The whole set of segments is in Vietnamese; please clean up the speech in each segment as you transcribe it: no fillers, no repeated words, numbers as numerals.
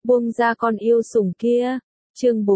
buông ra con yêu sủng kia. Chương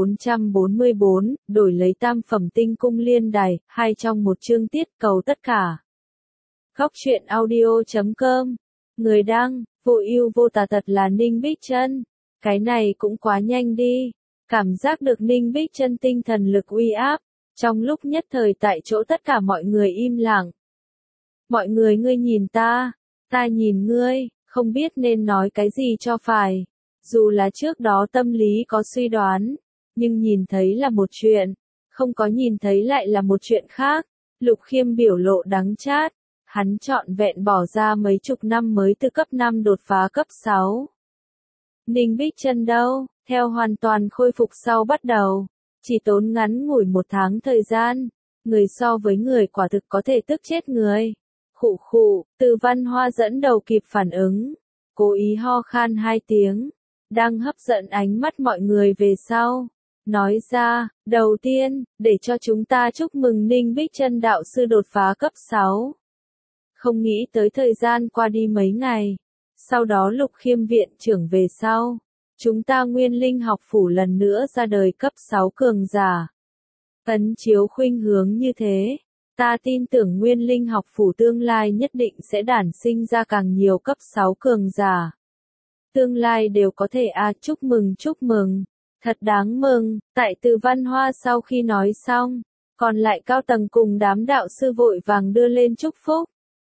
444, đổi lấy tam phẩm tinh cung liên đài, 2 trong 1 chương tiết cầu tất cả. Góc truyện audio.com. Người đăng, vô ưu vô tà thật là Ninh Bích Trân. Cái này cũng quá nhanh đi. Cảm giác được Ninh Bích Trân tinh thần lực uy áp. Trong lúc nhất thời tại chỗ tất cả mọi người im lặng. Mọi người ngươi nhìn ta nhìn ngươi, không biết nên nói cái gì cho phải. Dù là trước đó tâm lý có suy đoán, nhưng nhìn thấy là một chuyện, không có nhìn thấy lại là một chuyện khác. Lục Khiêm biểu lộ đắng chát, hắn trọn vẹn bỏ ra mấy chục năm mới từ cấp 5 đột phá cấp 6. Ninh Bích Trân đâu, theo hoàn toàn khôi phục sau bắt đầu, chỉ tốn ngắn ngủi 1 tháng thời gian, người so với người quả thực có thể tức chết người. Khụ khụ, Từ Văn Hoa dẫn đầu kịp phản ứng, cố ý ho khan 2 tiếng, đang hấp dẫn ánh mắt mọi người về sau. Nói ra, đầu tiên, để cho chúng ta chúc mừng Ninh Bích Trân đạo sư đột phá cấp 6. Không nghĩ tới thời gian qua đi mấy ngày, sau đó Lục Khiêm viện trưởng về sau, chúng ta Nguyên Linh học phủ lần nữa ra đời cấp 6 cường giả. Ấn chiếu khuynh hướng như thế, ta tin tưởng Nguyên Linh học phủ tương lai nhất định sẽ đản sinh ra càng nhiều cấp 6 cường giả. Tương lai đều có thể chúc mừng, thật đáng mừng. Tại Từ Văn Hoa sau khi nói xong, còn lại cao tầng cùng đám đạo sư vội vàng đưa lên chúc phúc.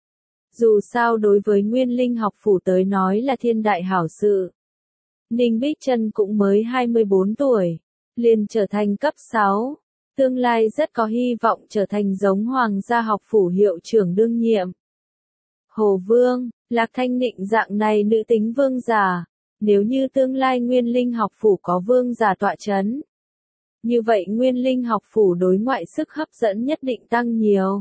Dù sao đối với Nguyên Linh học phủ tới nói là thiên đại hảo sự. Ninh Bích Trân cũng mới 24 tuổi, liền trở thành cấp 6. Tương lai rất có hy vọng trở thành giống Hoàng gia học phủ hiệu trưởng đương nhiệm. Hồ Vương, Lạc Thanh Nịnh dạng này nữ tính vương giả, nếu như tương lai Nguyên Linh học phủ có vương giả tọa chấn, như vậy Nguyên Linh học phủ đối ngoại sức hấp dẫn nhất định tăng nhiều.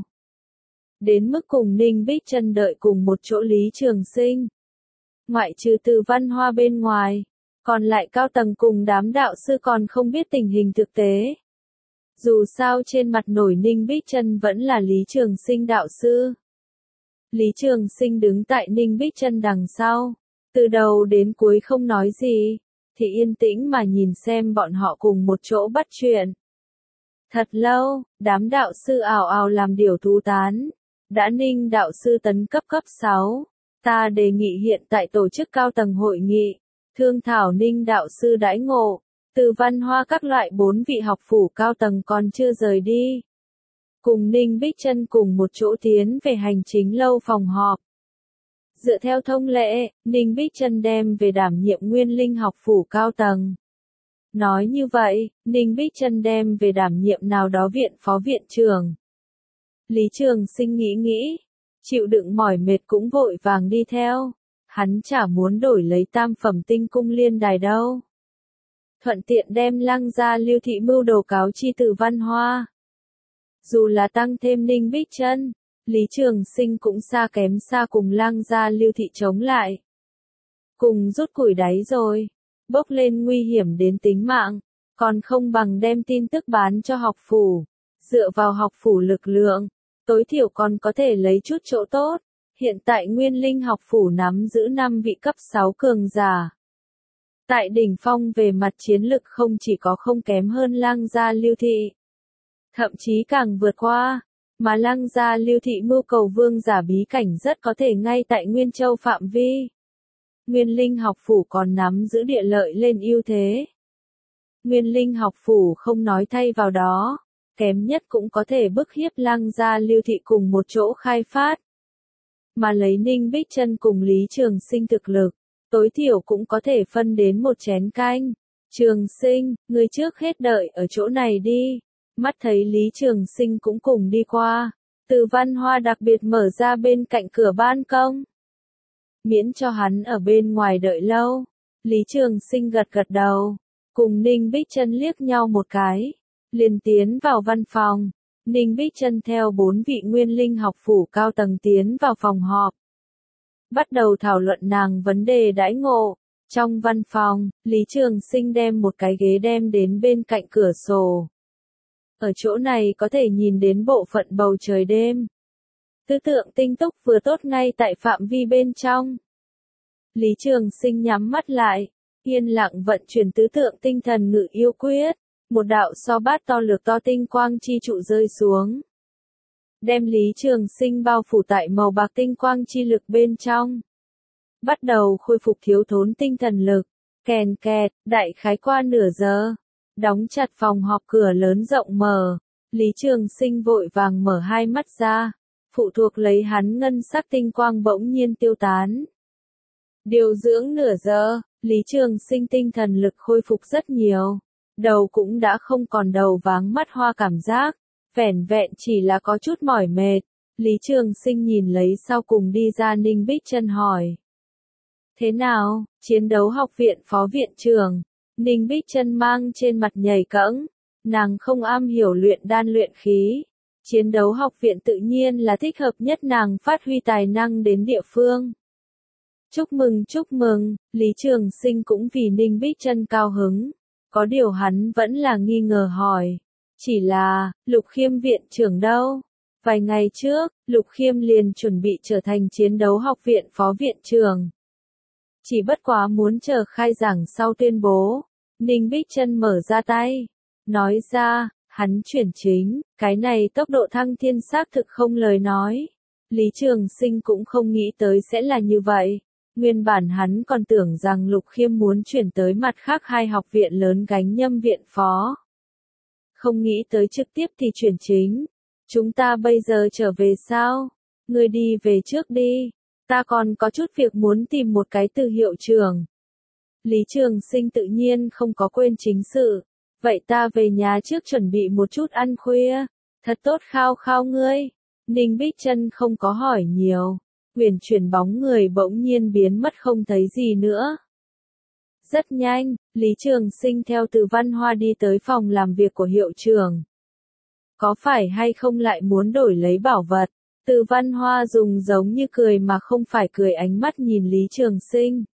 Đến mức cùng Ninh Bích Trân đợi cùng một chỗ Lý Trường Sinh. Ngoại trừ Từ Văn Hoa bên ngoài, còn lại cao tầng cùng đám đạo sư còn không biết tình hình thực tế. Dù sao trên mặt nổi Ninh Bích Trân vẫn là Lý Trường Sinh đạo sư. Lý Trường Sinh đứng tại Ninh Bích Trân đằng sau, từ đầu đến cuối không nói gì, thì yên tĩnh mà nhìn xem bọn họ cùng một chỗ bắt chuyện. Thật lâu, đám đạo sư ào ào làm điều thú tán. Đã Ninh đạo sư tấn cấp cấp 6, ta đề nghị hiện tại tổ chức cao tầng hội nghị, thương thảo Ninh đạo sư đãi ngộ. Từ Văn Hoa các loại 4 vị học phủ cao tầng còn chưa rời đi. Cùng Ninh Bích Trân cùng một chỗ tiến về hành chính lâu phòng họp. Dựa theo thông lệ, Ninh Bích Trân đem về đảm nhiệm Nguyên Linh học phủ cao tầng. Nói như vậy, Ninh Bích Trân đem về đảm nhiệm nào đó viện phó viện trưởng. Lý Trường Sinh nghĩ, chịu đựng mỏi mệt cũng vội vàng đi theo. Hắn chả muốn đổi lấy tam phẩm tinh cung liên đài đâu. Thuận tiện đem Lăng gia Lưu thị mưu đồ cáo chi Từ Văn Hoa. Dù là tăng thêm Ninh Bích Trân, Lý Trường Sinh cũng xa kém xa cùng Lăng gia Lưu thị chống lại. Cùng rút củi đáy rồi, bốc lên nguy hiểm đến tính mạng, còn không bằng đem tin tức bán cho học phủ. Dựa vào học phủ lực lượng, tối thiểu còn có thể lấy chút chỗ tốt. Hiện tại Nguyên Linh học phủ nắm giữ 5 vị cấp 6 cường giả. Tại đỉnh phong về mặt chiến lực không chỉ có không kém hơn Lăng gia Lưu thị, thậm chí càng vượt qua, mà Lăng gia Lưu thị mưu cầu vương giả bí cảnh rất có thể ngay tại Nguyên Châu phạm vi. Nguyên Linh học phủ còn nắm giữ địa lợi lên ưu thế. Nguyên Linh học phủ không nói thay vào đó, kém nhất cũng có thể bức hiếp Lăng gia Lưu thị cùng một chỗ khai phát. Mà lấy Ninh Bích Trân cùng Lý Trường Sinh thực lực, tối thiểu cũng có thể phân đến một chén canh. Trường Sinh, người trước hết đợi ở chỗ này đi. Mắt thấy Lý Trường Sinh cũng cùng đi qua, Từ Văn Hoa đặc biệt mở ra bên cạnh cửa ban công. Miễn cho hắn ở bên ngoài đợi lâu. Lý Trường Sinh gật gật đầu, cùng Ninh Bích Trân liếc nhau một cái, liền tiến vào văn phòng. Ninh Bích Trân theo 4 vị Nguyên Linh học phủ cao tầng tiến vào phòng họp. Bắt đầu thảo luận nàng vấn đề đãi ngộ. Trong văn phòng, Lý Trường Sinh đem một cái ghế đem đến bên cạnh cửa sổ. Ở chỗ này có thể nhìn đến bộ phận bầu trời đêm. Tư tượng tinh túc vừa tốt ngay tại phạm vi bên trong. Lý Trường Sinh nhắm mắt lại, Yên lặng vận chuyển tứ tượng tinh thần ngự yêu quyết, một đạo so bát to lược to tinh quang chi trụ rơi xuống. Đem Lý Trường Sinh bao phủ tại màu bạc tinh quang chi lực bên trong. Bắt đầu khôi phục thiếu thốn tinh thần lực, kèn kẹt, đại khái qua nửa giờ. Đóng chặt phòng họp cửa lớn rộng mở, Lý Trường Sinh vội vàng mở hai mắt ra, phụ thuộc lấy hắn ngân sắc tinh quang bỗng nhiên tiêu tán. Điều dưỡng nửa giờ, Lý Trường Sinh tinh thần lực khôi phục rất nhiều, đầu cũng đã không còn đầu váng mắt hoa cảm giác, vẻn vẹn chỉ là có chút mỏi mệt. Lý Trường Sinh nhìn lấy sau cùng đi ra Ninh Bích Chân hỏi. Thế nào, chiến đấu học viện phó viện trưởng? Ninh Bích Chân mang trên mặt nhảy cẫng, nàng không am hiểu luyện đan luyện khí. Chiến đấu học viện tự nhiên là thích hợp nhất nàng phát huy tài năng đến địa phương. Chúc mừng, Lý Trường Sinh cũng vì Ninh Bích Chân cao hứng. Có điều hắn vẫn là nghi ngờ hỏi. Chỉ là, Lục Khiêm viện trưởng đâu? Vài ngày trước, Lục Khiêm liền chuẩn bị trở thành chiến đấu học viện phó viện trưởng. Chỉ bất quá muốn chờ khai giảng sau tuyên bố. Ninh Bích Chân mở ra tay. Nói ra, hắn chuyển chính, cái này tốc độ thăng thiên xác thực không lời nói. Lý Trường Sinh cũng không nghĩ tới sẽ là như vậy. Nguyên bản hắn còn tưởng rằng Lục Khiêm muốn chuyển tới mặt khác hai học viện lớn gánh nhâm viện phó. Không nghĩ tới trực tiếp thì chuyển chính. Chúng ta bây giờ trở về sao? Ngươi đi về trước đi. Ta còn có chút việc muốn tìm một cái từ hiệu trưởng. Lý Trường Sinh tự nhiên không có quên chính sự. Vậy ta về nhà trước chuẩn bị một chút ăn khuya. Thật tốt khao khao ngươi. Ninh Bích Chân không có hỏi nhiều. Huyền chuyển bóng người bỗng nhiên biến mất không thấy gì nữa. Rất nhanh, Lý Trường Sinh theo Từ Văn Hoa đi tới phòng làm việc của hiệu trưởng. Có phải hay không lại muốn đổi lấy bảo vật? Từ Văn Hoa dùng giống như cười mà không phải cười ánh mắt nhìn Lý Trường Sinh.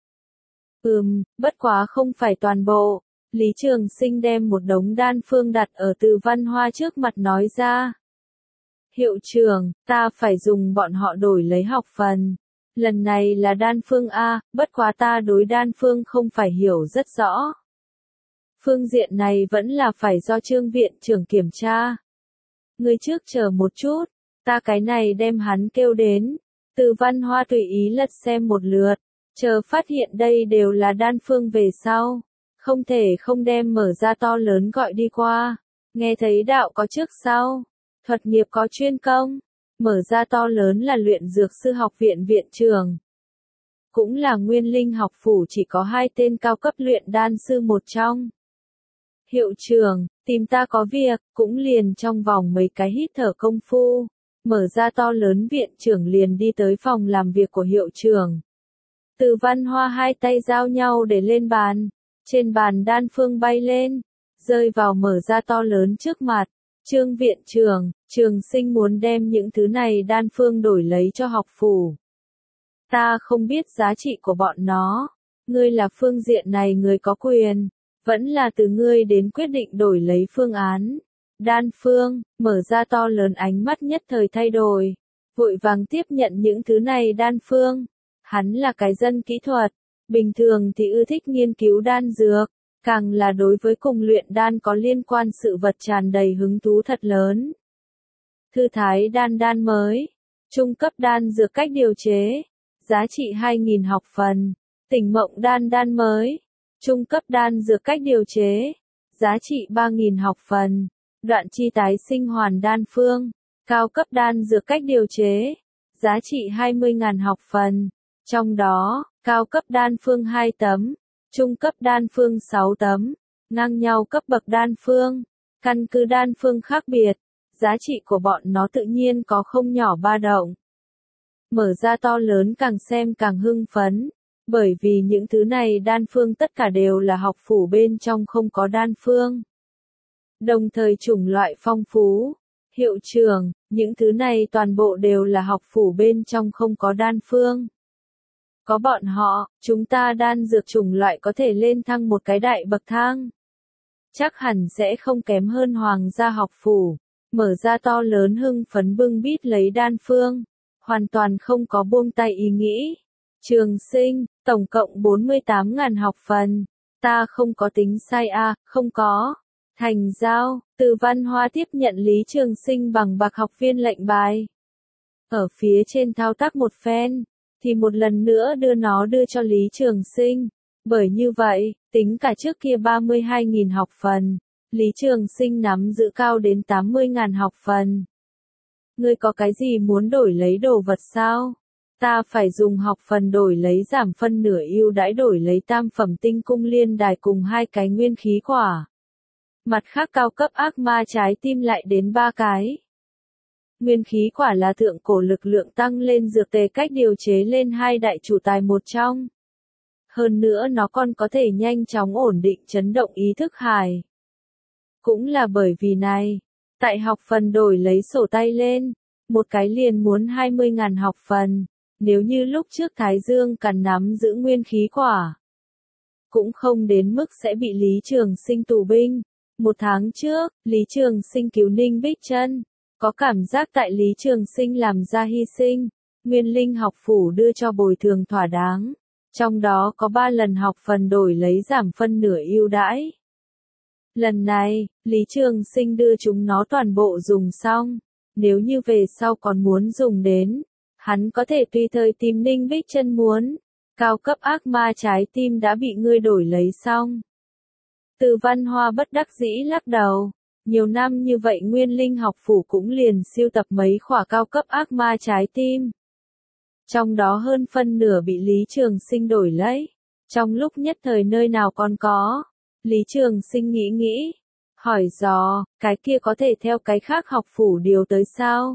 Bất quá không phải toàn bộ. Lý Trường Sinh đem một đống đan phương đặt ở Từ Văn Hoa trước mặt nói ra. Hiệu trưởng, ta phải dùng bọn họ đổi lấy học phần. Lần này là đan phương A, bất quá ta đối đan phương không phải hiểu rất rõ. Phương diện này vẫn là phải do Trương viện trưởng kiểm tra. Ngươi trước chờ một chút, ta cái này đem hắn kêu đến. Từ Văn Hoa tùy ý lật xem một lượt, chờ phát hiện đây đều là đan phương về sau. Không thể không đem mở ra to lớn gọi đi qua. Nghe thấy đạo có trước sau. Thuật nghiệp có chuyên công, mở ra to lớn là luyện dược sư học viện viện trưởng. Cũng là Nguyên Linh học phủ chỉ có 2 tên cao cấp luyện đan sư một trong. Hiệu trưởng, tìm ta có việc, cũng liền trong vòng mấy cái hít thở công phu. Mở ra to lớn viện trưởng liền đi tới phòng làm việc của hiệu trưởng. Từ Văn Hoa hai tay giao nhau để lên bàn. Trên bàn đan phương bay lên, rơi vào mở ra to lớn trước mặt. Trương viện trưởng, Trường Sinh muốn đem những thứ này đan phương đổi lấy cho học phủ. Ta không biết giá trị của bọn nó. Ngươi là phương diện này người có quyền. Vẫn là từ ngươi đến quyết định đổi lấy phương án. Đan phương, mở ra to lớn ánh mắt nhất thời thay đổi. Vội vàng tiếp nhận những thứ này đan phương. Hắn là cái dân kỹ thuật. Bình thường thì ưa thích nghiên cứu đan dược. Càng là đối với cùng luyện đan có liên quan sự vật tràn đầy hứng thú thật lớn. Thư thái đan mới. Trung cấp đan dược cách điều chế. Giá trị 2.000 học phần. Tỉnh mộng đan mới. Trung cấp đan dược cách điều chế. Giá trị 3.000 học phần. Đoạn chi tái sinh hoàn đan phương. Cao cấp đan dược cách điều chế. Giá trị 20.000 học phần. Trong đó, cao cấp đan phương 2 tấm. Trung cấp đan phương 6 tấm, ngang nhau cấp bậc đan phương, căn cứ đan phương khác biệt, giá trị của bọn nó tự nhiên có không nhỏ ba động. Mở ra to lớn càng xem càng hưng phấn, bởi vì những thứ này đan phương tất cả đều là học phủ bên trong không có đan phương. Đồng thời chủng loại phong phú, hiệu trưởng, những thứ này toàn bộ đều là học phủ bên trong không có đan phương. Có bọn họ, chúng ta đan dược chủng loại có thể lên thăng một cái đại bậc thang. Chắc hẳn sẽ không kém hơn hoàng gia học phủ. Mở ra to lớn hưng phấn bưng bít lấy đan phương. Hoàn toàn không có buông tay ý nghĩ. Trường Sinh, tổng cộng 48.000 học phần. Ta không có tính sai à, không có. Thành giao, Từ Văn Hoa tiếp nhận Lý Trường Sinh bằng bạc học viên lệnh bài. Ở phía trên thao tác một phen, thì một lần nữa đưa cho Lý Trường Sinh. Bởi như vậy, tính cả trước kia 32.000 học phần, Lý Trường Sinh nắm giữ cao đến 80.000 học phần. Ngươi có cái gì muốn đổi lấy đồ vật sao? Ta phải dùng học phần đổi lấy giảm phân nửa ưu đãi đổi lấy tam phẩm tinh cung liên đài cùng 2 cái nguyên khí quả. Mặt khác cao cấp ác ma trái tim lại đến 3 cái. Nguyên khí quả là thượng cổ lực lượng tăng lên dược tề cách điều chế lên 2 đại chủ tài một trong. Hơn nữa nó còn có thể nhanh chóng ổn định chấn động ý thức hài. Cũng là bởi vì này, tại học phần đổi lấy sổ tay lên, một cái liền muốn 20.000 học phần, nếu như lúc trước Thái Dương cần nắm giữ nguyên khí quả. Cũng không đến mức sẽ bị Lý Trường Sinh tù binh. Một tháng trước, Lý Trường Sinh cứu Ninh Bích Trân, có cảm giác tại Lý Trường Sinh làm ra hy sinh, Nguyên Linh học phủ đưa cho bồi thường thỏa đáng. Trong đó có 3 lần học phần đổi lấy giảm phân nửa ưu đãi. Lần này, Lý Trường Sinh đưa chúng nó toàn bộ dùng xong. Nếu như về sau còn muốn dùng đến, hắn có thể tùy thời tìm Ninh Bích Trân muốn. Cao cấp ác ma trái tim đã bị ngươi đổi lấy xong. Từ Văn Hoa bất đắc dĩ lắc đầu. Nhiều năm như vậy Nguyên Linh học phủ cũng liền siêu tập mấy khỏa cao cấp ác ma trái tim. Trong đó hơn phân nửa bị Lý Trường Sinh đổi lấy. Trong lúc nhất thời nơi nào còn có. Lý Trường Sinh nghĩ. Hỏi dò, cái kia có thể theo cái khác học phủ điều tới sao?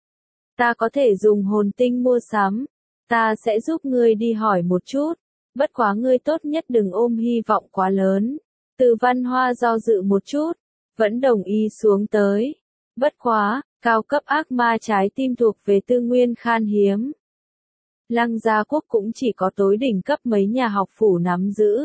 Ta có thể dùng hồn tinh mua sắm. Ta sẽ giúp ngươi đi hỏi một chút. Bất quá ngươi tốt nhất đừng ôm hy vọng quá lớn. Từ Văn Hoa do dự một chút. Vẫn đồng ý xuống tới. Bất quá, cao cấp ác ma trái tim thuộc về tư nguyên khan hiếm. Lăng Gia Quốc cũng chỉ có tối đỉnh cấp mấy nhà học phủ nắm giữ.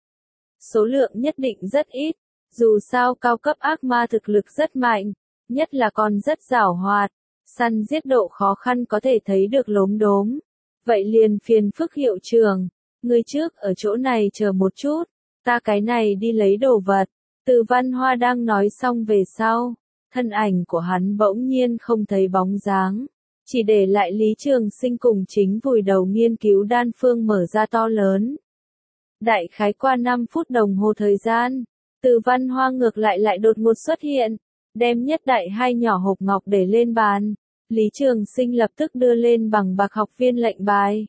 Số lượng nhất định rất ít. Dù sao cao cấp ác ma thực lực rất mạnh, nhất là còn rất giảo hoạt, săn giết độ khó khăn có thể thấy được lốm đốm. Vậy liền phiền phức hiệu trưởng, ngươi trước ở chỗ này chờ một chút, ta cái này đi lấy đồ vật. Từ Văn Hoa đang nói xong về sau, thân ảnh của hắn bỗng nhiên không thấy bóng dáng, chỉ để lại Lý Trường Sinh cùng chính vùi đầu nghiên cứu đan phương mở ra to lớn. Đại khái qua 5 phút đồng hồ thời gian, Từ Văn Hoa ngược lại đột ngột xuất hiện, đem nhất đại 2 nhỏ hộp ngọc để lên bàn. Lý Trường Sinh lập tức đưa lên bằng bạc học viên lệnh bài.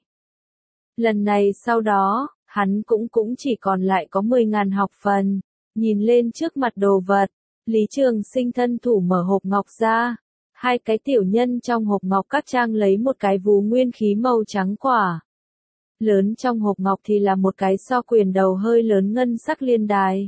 Lần này sau đó, hắn cũng chỉ còn lại có 10.000 học phần. Nhìn lên trước mặt đồ vật, Lý Trường Sinh thân thủ mở hộp ngọc ra. 2 cái tiểu nhân trong hộp ngọc cắt trang lấy một cái vú nguyên khí màu trắng quả. Lớn trong hộp ngọc thì là một cái so quyền đầu hơi lớn ngân sắc liên đài.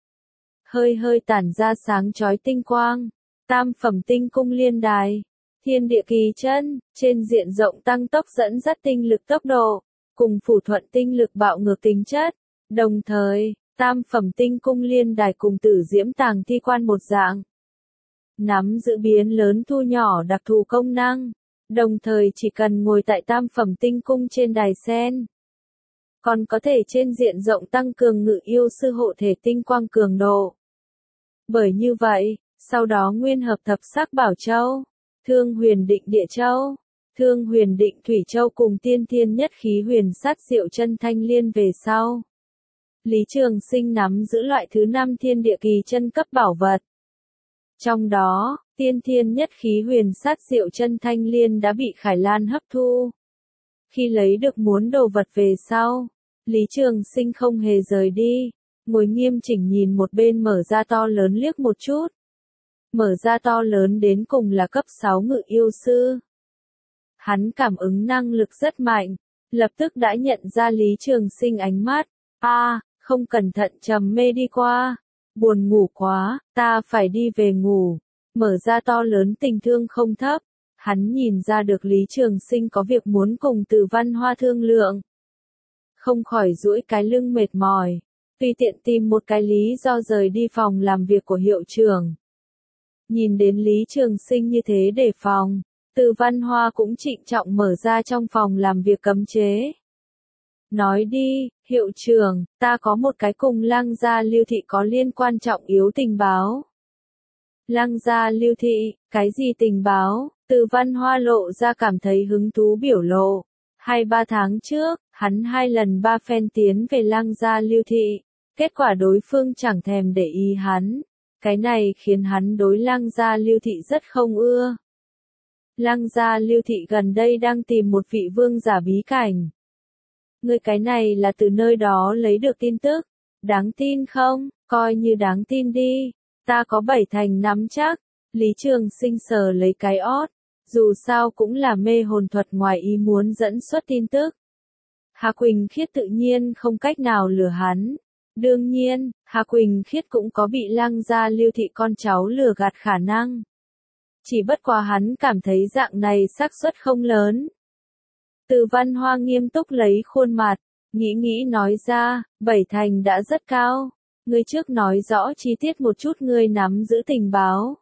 Hơi tản ra sáng chói tinh quang. Tam phẩm tinh cung liên đài. Thiên địa kỳ chân, trên diện rộng tăng tốc dẫn dắt tinh lực tốc độ, cùng phủ thuận tinh lực bạo ngược tính chất. Đồng thời, tam phẩm tinh cung liên đài cùng tử diễm tàng thi quan một dạng. Nắm giữ biến lớn thu nhỏ đặc thù công năng. Đồng thời chỉ cần ngồi tại tam phẩm tinh cung trên đài sen. Còn có thể trên diện rộng tăng cường ngự yêu sư hộ thể tinh quang cường độ. Bởi như vậy, sau đó nguyên hợp thập sắc bảo châu, Thương Huyền Định Địa Châu, Thương Huyền Định Thủy Châu cùng tiên thiên nhất khí huyền sát diệu chân thanh liên về sau. Lý Trường Sinh nắm giữ loại thứ 5 thiên địa kỳ chân cấp bảo vật. Trong đó, tiên thiên nhất khí huyền sát diệu chân thanh liên đã bị Khải Lan hấp thu. Khi lấy được muốn đồ vật về sau, Lý Trường Sinh không hề rời đi, ngồi nghiêm chỉnh nhìn một bên mở ra to lớn liếc một chút. Mở ra to lớn đến cùng là cấp 6 ngự yêu sư. Hắn cảm ứng năng lực rất mạnh, lập tức đã nhận ra Lý Trường Sinh ánh mắt. Không cẩn thận trầm mê đi qua. Buồn ngủ quá, ta phải đi về ngủ. Mở ra to lớn tình thương không thấp. Hắn nhìn ra được Lý Trường Sinh có việc muốn cùng Từ Văn Hoa thương lượng. Không khỏi duỗi cái lưng mệt mỏi. Tùy tiện tìm một cái lý do rời đi phòng làm việc của hiệu trưởng. Nhìn đến Lý Trường Sinh như thế đề phòng, Từ Văn Hoa cũng trịnh trọng mở ra trong phòng làm việc cấm chế. Nói đi, hiệu trưởng, ta có một cái cùng Lăng Gia Lưu Thị có liên quan trọng yếu tình báo. Lăng Gia Lưu Thị, cái gì tình báo? Từ Văn Hoa lộ ra cảm thấy hứng thú biểu lộ. 2-3 tháng trước, hắn 2 lần 3 phen tiến về Lăng Gia Lưu Thị. Kết quả đối phương chẳng thèm để ý hắn. Cái này khiến hắn đối Lăng Gia Lưu Thị rất không ưa. Lăng Gia Lưu Thị gần đây đang tìm một vị vương giả bí cảnh. Người cái này là từ nơi đó lấy được tin tức. Đáng tin không? Coi như đáng tin đi. Ta có 7 thành nắm chắc. Lý Trường Sinh sờ lấy cái ót. Dù sao cũng là mê hồn thuật ngoài ý muốn dẫn xuất tin tức. Hà Quỳnh Khiết tự nhiên không cách nào lừa hắn. Đương nhiên, Hà Quỳnh Khiết cũng có bị Lăng Gia Lưu Thị con cháu lừa gạt khả năng. Chỉ bất quá hắn cảm thấy dạng này xác suất không lớn. Từ Văn Hoa nghiêm túc lấy khuôn mặt, nghĩ nói ra, 7 thành đã rất cao. Ngươi trước nói rõ chi tiết một chút ngươi nắm giữ tình báo.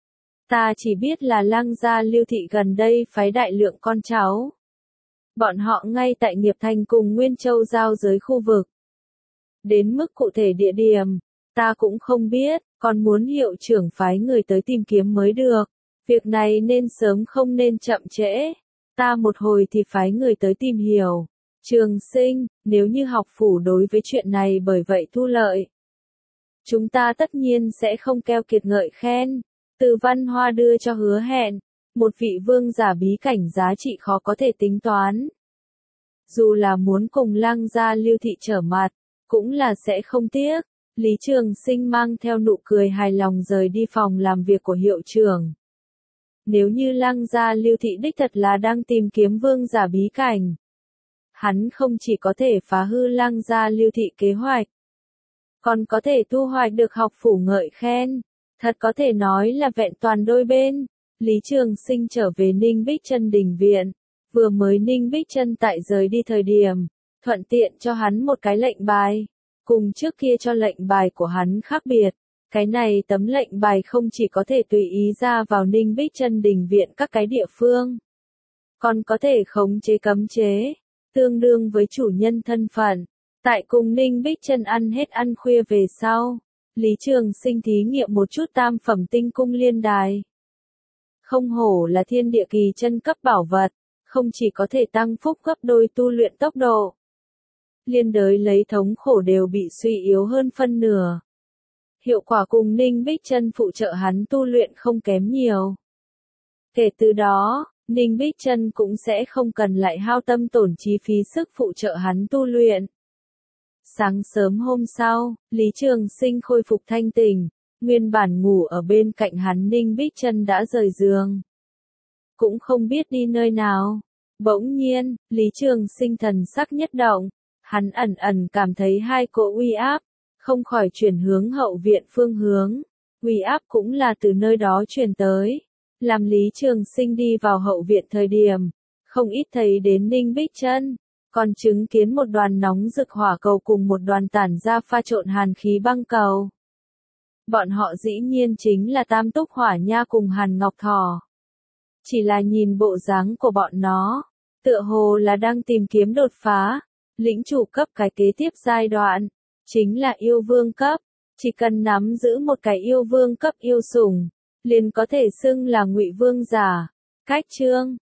Ta chỉ biết là Lăng Gia Lưu Thị gần đây phái đại lượng con cháu. Bọn họ ngay tại Nghiệp Thành cùng Nguyên Châu giao giới khu vực. Đến mức cụ thể địa điểm, ta cũng không biết, còn muốn hiệu trưởng phái người tới tìm kiếm mới được. Việc này nên sớm không nên chậm trễ. Ta một hồi thì phái người tới tìm hiểu. Trường Sinh, nếu như học phủ đối với chuyện này bởi vậy thu lợi. Chúng ta tất nhiên sẽ không keo kiệt ngợi khen. Từ Văn Hoa đưa cho hứa hẹn. Một vị vương giả bí cảnh giá trị khó có thể tính toán. Dù là muốn cùng Lăng Gia Lưu Thị trở mặt, cũng là sẽ không tiếc. Lý Trường Sinh mang theo nụ cười hài lòng rời đi phòng làm việc của hiệu trưởng. Nếu như Lăng Gia Lưu Thị đích thật là đang tìm kiếm vương giả bí cảnh, hắn không chỉ có thể phá hư Lăng Gia Lưu Thị kế hoạch, còn có thể thu hoạch được học phủ ngợi khen. Thật có thể nói là vẹn toàn đôi bên. Lý Trường Sinh trở về Ninh Bích Chân đình viện. Vừa mới Ninh Bích Chân tại rời đi thời điểm, thuận tiện cho hắn một cái lệnh bài. Cùng trước kia cho lệnh bài của hắn khác biệt. Cái này tấm lệnh bài không chỉ có thể tùy ý ra vào Ninh Bích Chân đình viện các cái địa phương, còn có thể khống chế cấm chế, tương đương với chủ nhân thân phận. Tại cùng Ninh Bích Chân ăn hết ăn khuya về sau, Lý Trường Sinh thí nghiệm một chút tam phẩm tinh cung liên đài. Không hổ là thiên địa kỳ chân cấp bảo vật, không chỉ có thể tăng phúc gấp đôi tu luyện tốc độ, liên đới lấy thống khổ đều bị suy yếu hơn phân nửa. Hiệu quả cùng Ninh Bích Chân phụ trợ hắn tu luyện không kém nhiều. Kể từ đó, Ninh Bích Chân cũng sẽ không cần lại hao tâm tổn trí phí sức phụ trợ hắn tu luyện. Sáng sớm hôm sau, Lý Trường Sinh khôi phục thanh tỉnh, nguyên bản ngủ ở bên cạnh hắn Ninh Bích Chân đã rời giường. Cũng không biết đi nơi nào. Bỗng nhiên, Lý Trường Sinh thần sắc nhất động, hắn ẩn cảm thấy hai cỗ uy áp, không khỏi chuyển hướng hậu viện phương hướng. Uy áp cũng là từ nơi đó truyền tới. Làm Lý Trường Sinh đi vào hậu viện thời điểm, không ít thấy đến Ninh Bích Chân, còn chứng kiến một đoàn nóng rực hỏa cầu cùng một đoàn tản ra pha trộn hàn khí băng cầu. Bọn họ dĩ nhiên chính là Tam Túc Hỏa Nha cùng Hàn Ngọc Thỏ. Chỉ là nhìn bộ dáng của bọn nó, tựa hồ là đang tìm kiếm đột phá, lĩnh chủ cấp cái kế tiếp giai đoạn, chính là yêu vương cấp. Chỉ cần nắm giữ một cái yêu vương cấp yêu sủng, liền có thể xưng là ngụy vương giả. Cách chương